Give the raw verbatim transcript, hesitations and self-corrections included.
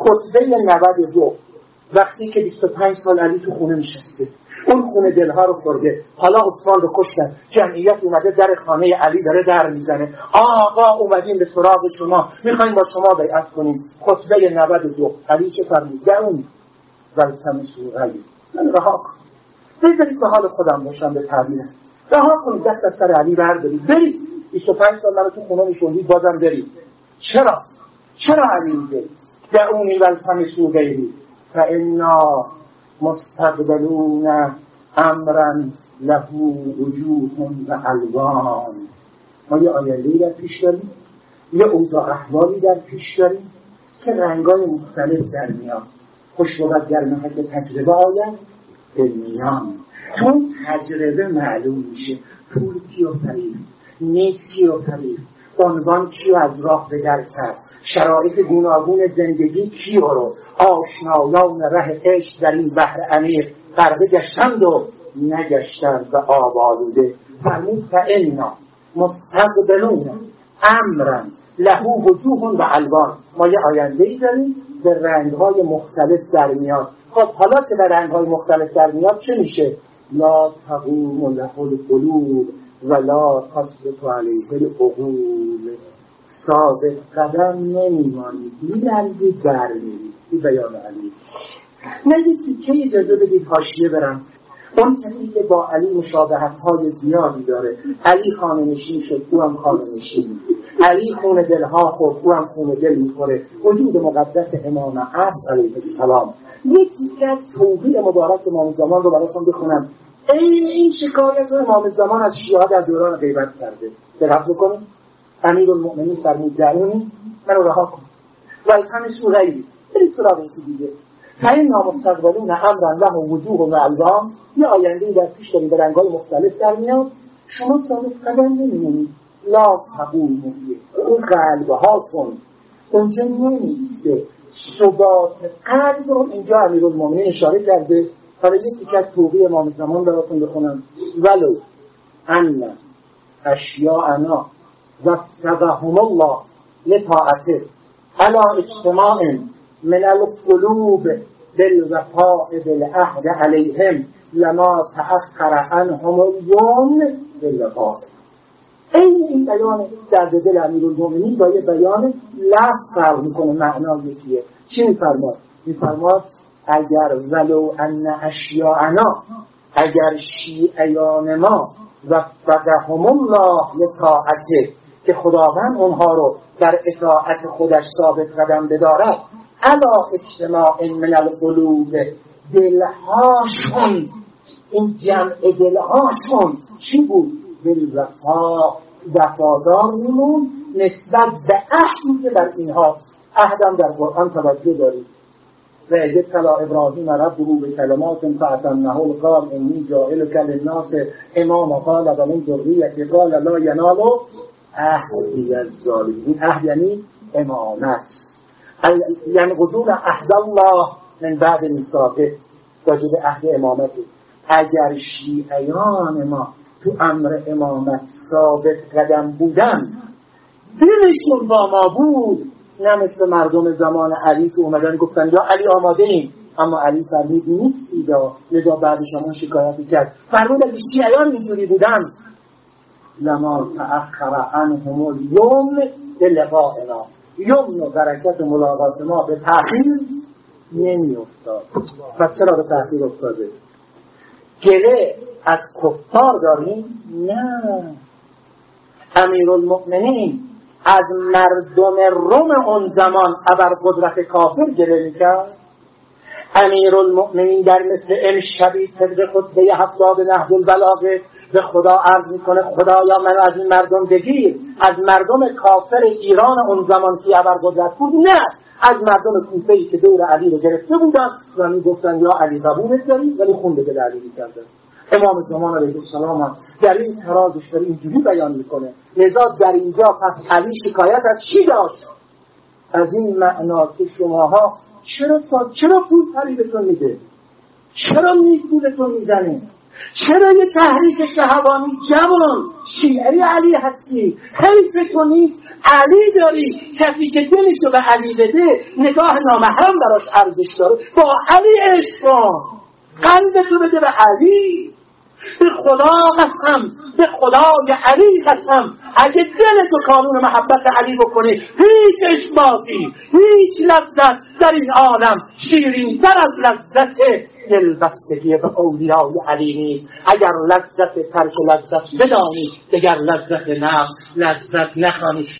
خطبه نود و دو وقتی که بیست و پنج سال علی تو خونه نشسته، اون خونه دلها رو خورده، حالا اطفال رو کشتن، جمعیت اومده در خانه علی داره در میزنه، آقا اومدیم به سراغ شما، میخوایم با شما بیعت کنیم. خطبه نود و دو علی چه فرمود؟ دعونی والتمسوا غیری، من رها کن، بذارید به حال خودم باشم، به تعبیرم رها کنید، دست از سر علی بردارید، برید. بیست و پنج سال منو تو خونه نشوندید، بازم برید. چرا؟ چرا علی میگه دعونی والتمسوا غیری؟ فإنا مستقبلون امرا له وجوه و الوان. ما یه آینده‌ای در پیش داریم، یه اوضاع احوالی در پیش داریم که رنگای مختلف در میاد. خوش بود در محک تجربه آید به میان. تو تجربه معلوم میشه پول کیو خرید، نیست کیو خرید، عنوان کیو از راه به در کرد، شرایط گوناگون زندگی کیو رو، آشنایان ره عشق در این بحر عمیق غرقه گشتند و نگشتند به آب آلوده. فرمود فإنا مستقبلون امرا له وجوه و الوان. ما یه آینده‌ای داریم به رنگ‌های مختلف در میاد. خب حالا که به رنگ‌های مختلف در میاد چه میشه؟ لا تقوم له القلوب ولا تثبت علیه العقول. ثابت قدم نمیمانید، میلرزید در میرید. این بیان علی. نگید که اجازه بدید حاشیه برم. اون کسی که با علی مشابهت‌های زیادی داره، علی خانه نشین شد، او هم خانه نشین، علی خون دلها خورد، او هم خون دل میخوره. وجود مقدس امام عصر علیه السلام. یکی که از توقیع مبارک امام زمان رو براتون بخونم. این این شکایت رو امام زمان از شیعه در دوران غیبت کرده. دقت بکنید. امیرالمؤمنین فرمود دعونی، منو رها کن، والتمسوا غیری، برید سراغ یکی دیگه. فإنا مستقبلون امرا له وجوه و الوان. یه آینده‌ای در پیش داریم به رنگ‌های مختلف در میاد، شما ثابت قدم نمیمونید. لا تقوموا اون قلب‌هاتون اونجا نمیسته. ثبات قلب رو اینجا امیرالمؤمنین اشاره کرده. حالا یکی که از توقیع امام زمان براتون بخونم. ولو ان اشیاءنا وفقهم الله لطاعته علی اجتماع من القلوب بالوفاء بالعهد علیهم لما تأخر عنهم اليوم بالوفاء. این این بیان در دل امیرالمؤمنین با یه بیان لفظ فرق میکنه، معنا یکیه. چی میفرماد؟ میفرماد اگر ولو ان اشیاءنا، اگر شیعیان ما وفقهم الله لطاعته، که خداوند اونها رو در اطاعت خودش ثابت قدم بدارد، علا اجتماع من القلوب، دلهاشون، این جمع دلهاشون چی بود؟ بالوفا، وفادار میمون نسبت به عهدی که بر اینهاست. عهدم در قرآن توجه دارید. و اذ ابتلی ابراهیم ربه بکلمات فاتمهن قال انی جاعلک للناس اماما قال و من ذریتی قال لا ینال عهدی الظالمین. عهد یعنی امامت، یعنی قدوم عهد الله من بعد میثاقه، راجع به عهد امامتی. اگر شیعیان ما تو امر امامت ثابت قدم بودن، دلشون با ما بود، نه مثل مردم زمان علی که اومدن گفتن یا علی آماده ایم، اما علی فرمود نیستید، لذا بعدش همون شکایتی کرد. فرمود اگه شیعیان اینجوری بودن لما تأخر عنهم اليوم بلقائنا، یوم و برکت ملاقات ما به تأخیر نمی افتاد. پس چرا به تأخیر افتاده؟ گله از کفار داریم؟ نه. امیرالمؤمنین از مردم روم اون زمان ابرقدرت کافر گله میکرد. امیرالمؤمنین در مثل امشبی طبق خطبه هفتاد نهج البلاغه به خدا عرض میکنه خدایا منو از این مردم بگیر، از مردم کافر ایران اون زمان که ابرقدرت بود، نه از مردم کوفه‌ای که دور علی رو گرفته بودن و میگفتن یا علی قبولت داریم ولی خون به دل علی میکردن. امام زمان علیه السلام هم در این ترازش داره اینجوری بیان میکنه. لذا در اینجا پس علی شکایت از چی داشت؟ از این معنا که شماها چرا سا... چرا پول فریبتون میده؟ چرا می پولتون میزنید؟ چرا یه تحریک شهوانی جوان شیعه علی هستی؟ حیف تو نیست علی داری، کسی که دلشو به علی بده نگاه نامحرم براش ارزش داره، با علی عشق کن، قلبتو بده به علی. به خدا قسم، به خدای علی قسم، اگه دلتو کانون محبت علی بکنی هیچ اشباطی، هیچ لذت در این عالم شیرین تر از لذت دلبستگی به اولیای علی نیست. اگر لذت ترک لذت بدانی، دیگر لذت نفس لذت نخوانی.